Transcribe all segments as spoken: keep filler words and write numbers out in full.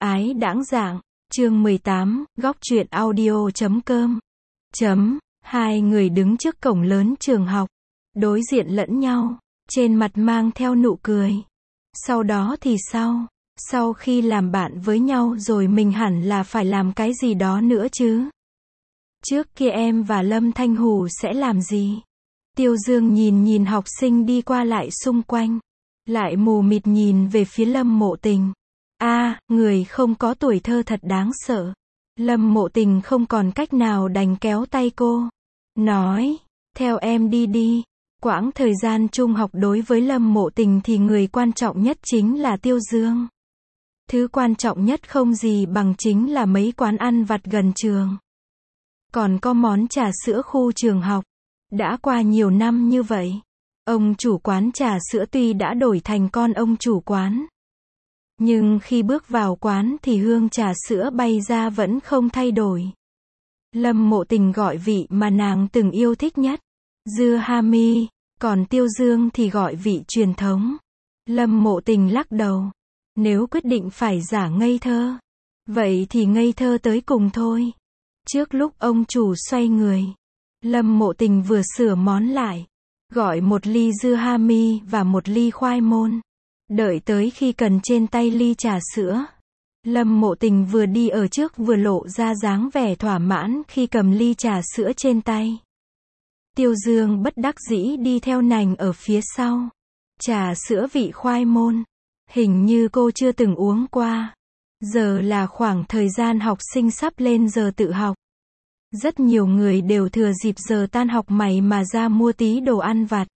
ái đãng dạng, chương mười tám, góc truyện audio chấm com. Chấm, hai người đứng trước cổng lớn trường học, đối diện lẫn nhau, trên mặt mang theo nụ cười. Sau đó thì sao? Sau khi làm bạn với nhau rồi mình hẳn là phải làm cái gì đó nữa chứ? Trước kia em và Lâm Thanh Hù sẽ làm gì? Tiêu Dương nhìn nhìn học sinh đi qua lại xung quanh, lại mù mịt nhìn về phía Lâm Mộ Tình. A, à, người không có tuổi thơ thật đáng sợ. Lâm Mộ Tình không còn cách nào đành kéo tay cô, nói, theo em đi đi. Quãng thời gian trung học đối với Lâm Mộ Tình thì người quan trọng nhất chính là Tiêu Dương. Thứ quan trọng nhất không gì bằng chính là mấy quán ăn vặt gần trường. Còn có món trà sữa khu trường học. Đã qua nhiều năm như vậy, ông chủ quán trà sữa tuy đã đổi thành con ông chủ quán, nhưng khi bước vào quán thì hương trà sữa bay ra vẫn không thay đổi. Lâm Mộ Tình gọi vị mà nàng từng yêu thích nhất, dưa hami, còn Tiêu Dương thì gọi vị truyền thống. Lâm Mộ Tình lắc đầu, nếu quyết định phải giả ngây thơ, vậy thì ngây thơ tới cùng thôi. Trước lúc ông chủ xoay người, Lâm Mộ Tình vừa sửa món lại, gọi một ly dưa hami và một ly khoai môn. Đợi tới khi cần trên tay ly trà sữa, Lâm Mộ Tình vừa đi ở trước vừa lộ ra dáng vẻ thỏa mãn khi cầm ly trà sữa trên tay. Tiêu Dương bất đắc dĩ đi theo nàng ở phía sau. Trà sữa vị khoai môn, hình như cô chưa từng uống qua. Giờ là khoảng thời gian học sinh sắp lên giờ tự học. Rất nhiều người đều thừa dịp giờ tan học mày mà ra mua tí đồ ăn vặt.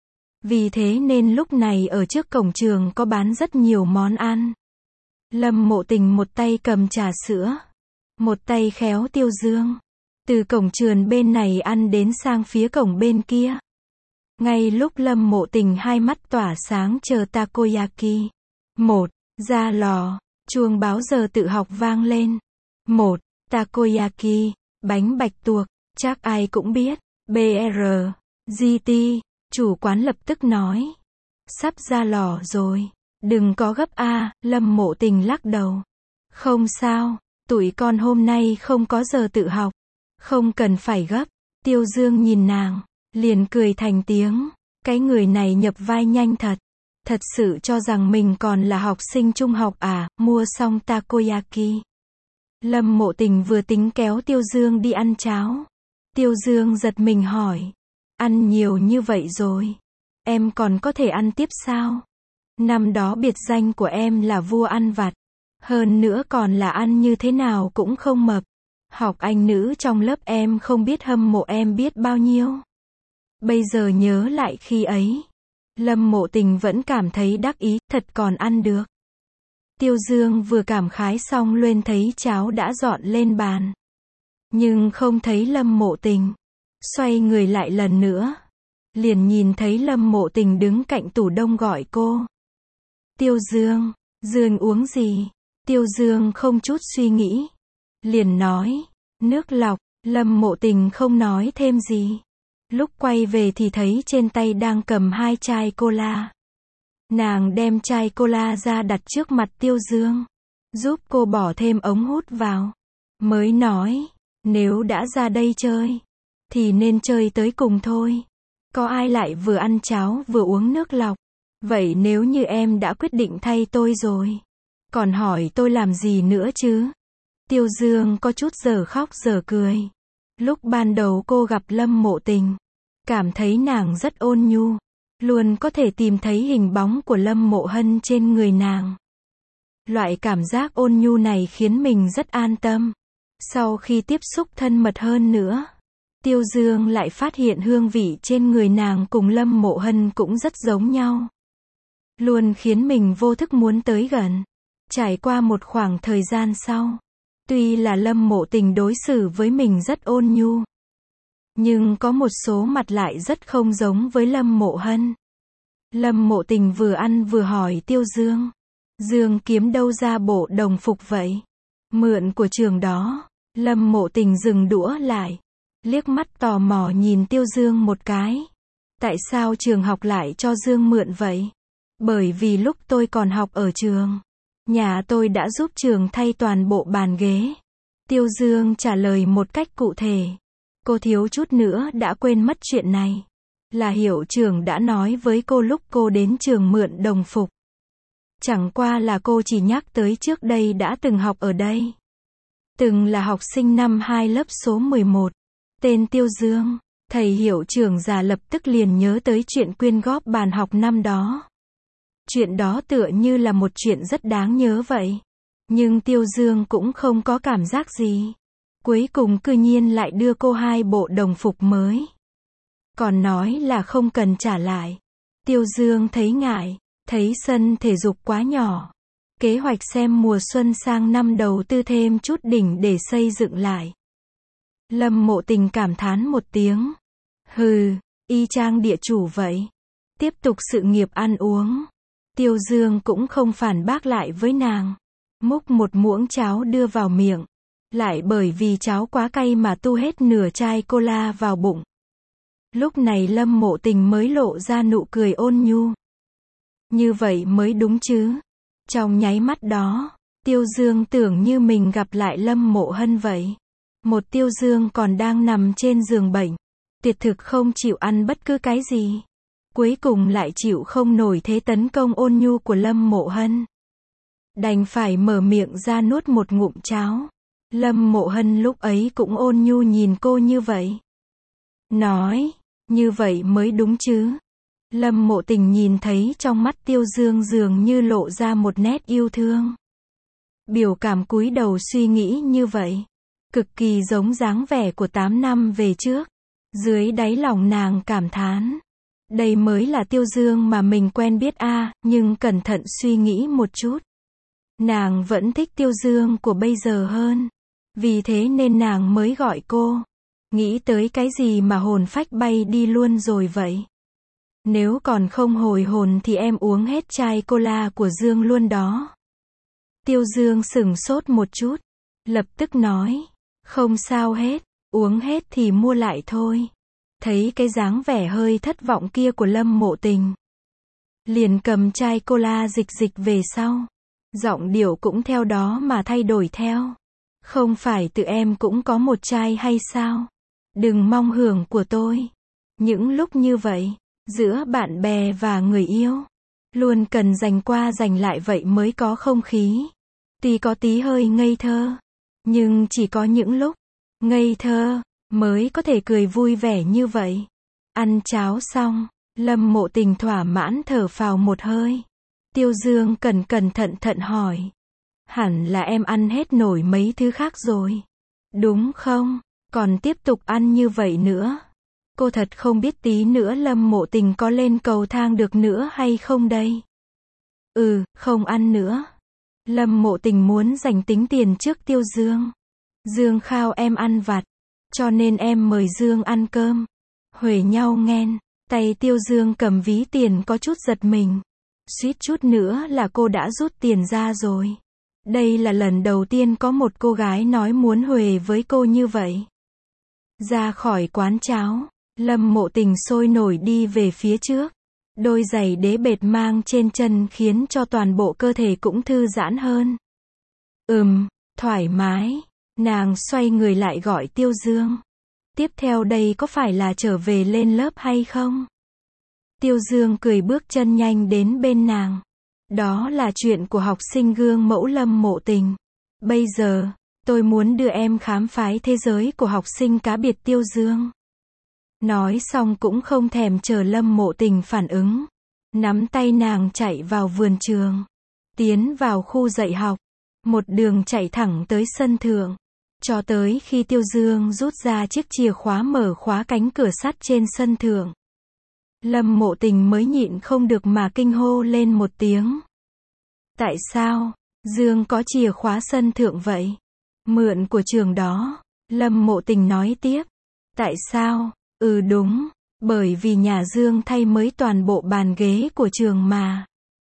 Vì thế nên lúc này ở trước cổng trường có bán rất nhiều món ăn. Lâm Mộ Tình một tay cầm trà sữa, một tay khéo Tiêu Dương, từ cổng trường bên này ăn đến sang phía cổng bên kia. Ngay lúc Lâm Mộ Tình hai mắt tỏa sáng chờ takoyaki. Một, ra lò, chuông báo giờ tự học vang lên. Một, takoyaki, bánh bạch tuộc, chắc ai cũng biết. bê rờ, giê tê, chủ quán lập tức nói, sắp ra lò rồi, đừng có gấp a. Lâm Mộ Tình lắc đầu, không sao, tụi con hôm nay không có giờ tự học, không cần phải gấp. Tiêu Dương nhìn nàng, liền cười thành tiếng, cái người này nhập vai nhanh thật, thật sự cho rằng mình còn là học sinh trung học à. Mua xong takoyaki, Lâm Mộ Tình vừa tính kéo Tiêu Dương đi ăn cháo. Tiêu Dương giật mình hỏi, ăn nhiều như vậy rồi, em còn có thể ăn tiếp sao? Năm đó biệt danh của em là vua ăn vặt, hơn nữa còn là ăn như thế nào cũng không mập. Học Anh nữ trong lớp em không biết hâm mộ em biết bao nhiêu. Bây giờ nhớ lại khi ấy, Lâm Mộ Tình vẫn cảm thấy đắc ý, thật còn ăn được. Tiêu Dương vừa cảm khái xong luôn thấy cháo đã dọn lên bàn, nhưng không thấy Lâm Mộ Tình. Xoay người lại lần nữa, liền nhìn thấy Lâm Mộ Tình đứng cạnh tủ đông gọi cô. Tiêu Dương, Dương uống gì? Tiêu Dương không chút suy nghĩ, liền nói, nước lọc. Lâm Mộ Tình không nói thêm gì. Lúc quay về thì thấy trên tay đang cầm hai chai cola. Nàng đem chai cola ra đặt trước mặt Tiêu Dương, giúp cô bỏ thêm ống hút vào. Mới nói, nếu đã ra đây chơi, thì nên chơi tới cùng thôi. Có ai lại vừa ăn cháo vừa uống nước lọc. Vậy nếu như em đã quyết định thay tôi rồi, còn hỏi tôi làm gì nữa chứ? Tiêu Dương có chút giờ khóc giờ cười. Lúc ban đầu cô gặp Lâm Mộ Tình, cảm thấy nàng rất ôn nhu, luôn có thể tìm thấy hình bóng của Lâm Mộ Hân trên người nàng. Loại cảm giác ôn nhu này khiến mình rất an tâm. Sau khi tiếp xúc thân mật hơn nữa, Tiêu Dương lại phát hiện hương vị trên người nàng cùng Lâm Mộ Hân cũng rất giống nhau, luôn khiến mình vô thức muốn tới gần. Trải qua một khoảng thời gian sau, tuy là Lâm Mộ Tình đối xử với mình rất ôn nhu, nhưng có một số mặt lại rất không giống với Lâm Mộ Hân. Lâm Mộ Tình vừa ăn vừa hỏi Tiêu Dương, Dương kiếm đâu ra bộ đồng phục vậy? Mượn của trường đó. Lâm Mộ Tình dừng đũa lại, liếc mắt tò mò nhìn Tiêu Dương một cái. Tại sao trường học lại cho Dương mượn vậy? Bởi vì lúc tôi còn học ở trường, Nhà tôi đã giúp trường thay toàn bộ bàn ghế. Tiêu Dương trả lời một cách cụ thể. Cô thiếu chút nữa đã quên mất chuyện này. Là hiệu trưởng đã nói với cô lúc cô đến trường mượn đồng phục. Chẳng qua là cô chỉ nhắc tới trước đây đã từng học ở đây. Từng là học sinh năm hai lớp số mười một. Tên Tiêu Dương. Thầy hiệu trưởng già lập tức liền nhớ tới chuyện quyên góp bàn học năm đó. Chuyện đó tựa như là một chuyện rất đáng nhớ vậy. Nhưng Tiêu Dương cũng không có cảm giác gì. Cuối cùng cư nhiên lại đưa cô hai bộ đồng phục mới. Còn nói là không cần trả lại. Tiêu Dương thấy ngại, thấy sân thể dục quá nhỏ. Kế hoạch xem mùa xuân sang năm đầu tư thêm chút đỉnh để xây dựng lại. Lâm Mộ Tình cảm thán một tiếng. Hừ, y chang địa chủ vậy. Tiếp tục sự nghiệp ăn uống. Tiêu Dương cũng không phản bác lại với nàng. Múc một muỗng cháo đưa vào miệng. Lại bởi vì cháo quá cay mà tu hết nửa chai cola vào bụng. Lúc này Lâm Mộ Tình mới lộ ra nụ cười ôn nhu. Như vậy mới đúng chứ. Trong nháy mắt đó, Tiêu Dương tưởng như mình gặp lại Lâm Mộ Hân vậy. Một Tiêu Dương còn đang nằm trên giường bệnh. Tuyệt thực không chịu ăn bất cứ cái gì. Cuối cùng lại chịu không nổi thế tấn công ôn nhu của Lâm Mộ Hân. Đành phải mở miệng ra nuốt một ngụm cháo. Lâm Mộ Hân lúc ấy cũng ôn nhu nhìn cô như vậy. Nói, như vậy mới đúng chứ. Lâm Mộ Tình nhìn thấy trong mắt Tiêu Dương dường như lộ ra một nét yêu thương. Biểu cảm cúi đầu suy nghĩ như vậy. Cực kỳ giống dáng vẻ của tám năm về trước. Dưới đáy lòng nàng cảm thán. Đây mới là Tiêu Dương mà mình quen biết a à, nhưng cẩn thận suy nghĩ một chút. Nàng vẫn thích Tiêu Dương của bây giờ hơn. Vì thế nên nàng mới gọi cô. Nghĩ tới cái gì mà hồn phách bay đi luôn rồi vậy? Nếu còn không hồi hồn thì em uống hết chai cola của Dương luôn đó. Tiêu Dương sửng sốt một chút. Lập tức nói. Không sao hết. Uống hết thì mua lại thôi. Thấy cái dáng vẻ hơi thất vọng kia của Lâm Mộ Tình. Liền cầm chai cola dịch dịch về sau. Giọng điệu cũng theo đó mà thay đổi theo. Không phải tự em cũng có một chai hay sao? Đừng mong hưởng của tôi. Những lúc như vậy, giữa bạn bè và người yêu, luôn cần dành qua dành lại vậy mới có không khí. Tuy có tí hơi ngây thơ, nhưng chỉ có những lúc ngây thơ mới có thể cười vui vẻ như vậy. Ăn cháo xong, Lâm Mộ Tình thỏa mãn thở phào một hơi. Tiêu Dương cẩn cẩn thận thận hỏi. Hẳn là em ăn hết nổi mấy thứ khác rồi. Đúng không? Còn tiếp tục ăn như vậy nữa. Cô thật không biết tí nữa Lâm Mộ Tình có lên cầu thang được nữa hay không đây. Ừ, không ăn nữa. Lâm Mộ Tình muốn giành tính tiền trước Tiêu Dương. Dương khao em ăn vặt. Cho nên em mời Dương ăn cơm. Huề nhau nghen. Tay Tiêu Dương cầm ví tiền có chút giật mình. Suýt chút nữa là cô đã rút tiền ra rồi. Đây là lần đầu tiên có một cô gái nói muốn huề với cô như vậy. Ra khỏi quán cháo, Lâm Mộ Tình sôi nổi đi về phía trước. Đôi giày đế bệt mang trên chân khiến cho toàn bộ cơ thể cũng thư giãn hơn. Ừm, thoải mái. Nàng xoay người lại gọi Tiêu Dương. Tiếp theo đây có phải là trở về lên lớp hay không? Tiêu Dương cười bước chân nhanh đến bên nàng. Đó là chuyện của học sinh gương mẫu Lâm Mộ Tình. Bây giờ, tôi muốn đưa em khám phá thế giới của học sinh cá biệt Tiêu Dương. Nói xong cũng không thèm chờ Lâm Mộ Tình phản ứng. Nắm tay nàng chạy vào vườn trường. Tiến vào khu dạy học. Một đường chạy thẳng tới sân thượng. Cho tới khi Tiêu Dương rút ra chiếc chìa khóa mở khóa cánh cửa sắt trên sân thượng. Lâm Mộ Tình mới nhịn không được mà kinh hô lên một tiếng. Tại sao? Dương có chìa khóa sân thượng vậy? Mượn của trường đó. Lâm Mộ Tình nói tiếp. Tại sao? Ừ đúng. Bởi vì nhà Dương thay mới toàn bộ bàn ghế của trường mà.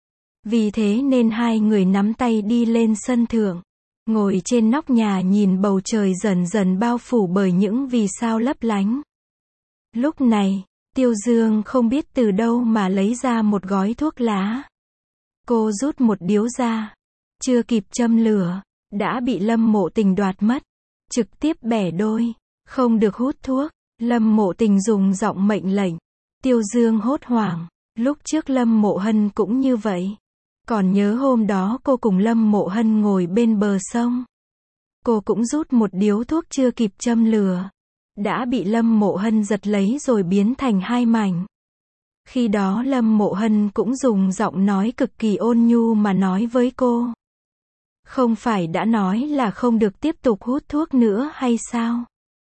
Vì thế nên hai người nắm tay đi lên sân thượng. Ngồi trên nóc nhà nhìn bầu trời dần dần bao phủ bởi những vì sao lấp lánh. Lúc này, Tiêu Dương không biết từ đâu mà lấy ra một gói thuốc lá. Cô rút một điếu ra. chưa kịp châm lửa, đã bị Lâm Mộ Tình đoạt mất, trực tiếp bẻ đôi, không được hút thuốc. Lâm Mộ Tình dùng giọng mệnh lệnh. Tiêu Dương hốt hoảng, lúc trước Lâm Mộ Hân cũng như vậy. Còn nhớ hôm đó cô cùng Lâm Mộ Hân ngồi bên bờ sông. Cô cũng rút một điếu thuốc chưa kịp châm lửa, đã bị Lâm Mộ Hân giật lấy rồi biến thành hai mảnh. Khi đó Lâm Mộ Hân cũng dùng giọng nói cực kỳ ôn nhu mà nói với cô. Không phải đã nói là không được tiếp tục hút thuốc nữa hay sao?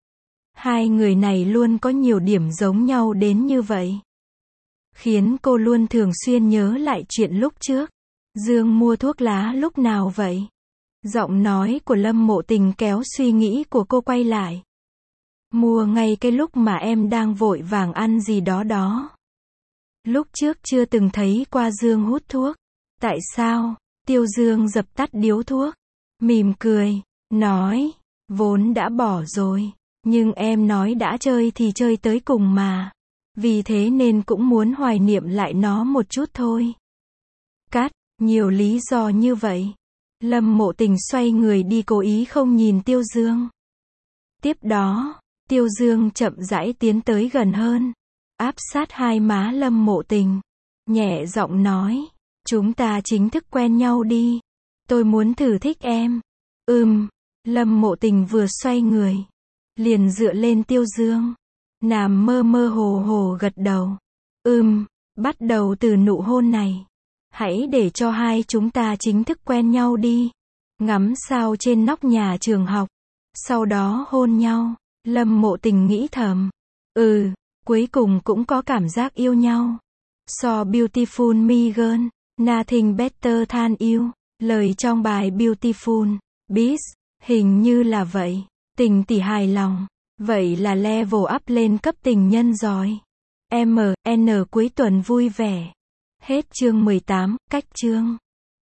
Hai người này luôn có nhiều điểm giống nhau đến như vậy, khiến cô luôn thường xuyên nhớ lại chuyện lúc trước. Dương mua thuốc lá lúc nào vậy? Giọng nói của Lâm Mộ Tình kéo suy nghĩ của cô quay lại. Mua ngay cái lúc mà em đang vội vàng ăn gì đó đó. Lúc trước chưa từng thấy qua Dương hút thuốc. Tại sao? Tiêu Dương dập tắt điếu thuốc, mỉm cười, nói, vốn đã bỏ rồi, nhưng em nói đã chơi thì chơi tới cùng mà. Vì thế nên cũng muốn hoài niệm lại nó một chút thôi. Cắt, nhiều lý do như vậy. Lâm Mộ Tình xoay người đi cố ý không nhìn Tiêu Dương. Tiếp đó, Tiêu Dương chậm rãi tiến tới gần hơn, áp sát hai má Lâm Mộ Tình, nhẹ giọng nói, chúng ta chính thức quen nhau đi. Tôi muốn thử thích em. Ừm, Lâm Mộ Tình vừa xoay người, liền dựa lên Tiêu Dương. Nàng mơ mơ hồ hồ gật đầu. Ừm, bắt đầu từ nụ hôn này. Hãy để cho hai chúng ta chính thức quen nhau đi. Ngắm sao trên nóc nhà trường học. Sau đó hôn nhau. Lâm Mộ Tình nghĩ thầm. Ừ, cuối cùng cũng có cảm giác yêu nhau. So Beautiful Me Girl, Nothing Better Than You. Lời trong bài Beautiful Beast, hình như là vậy. Tình tỷ hài lòng. Vậy là level up lên cấp tình nhân rồi. em en cuối tuần vui vẻ. Hết chương mười tám, cách chương.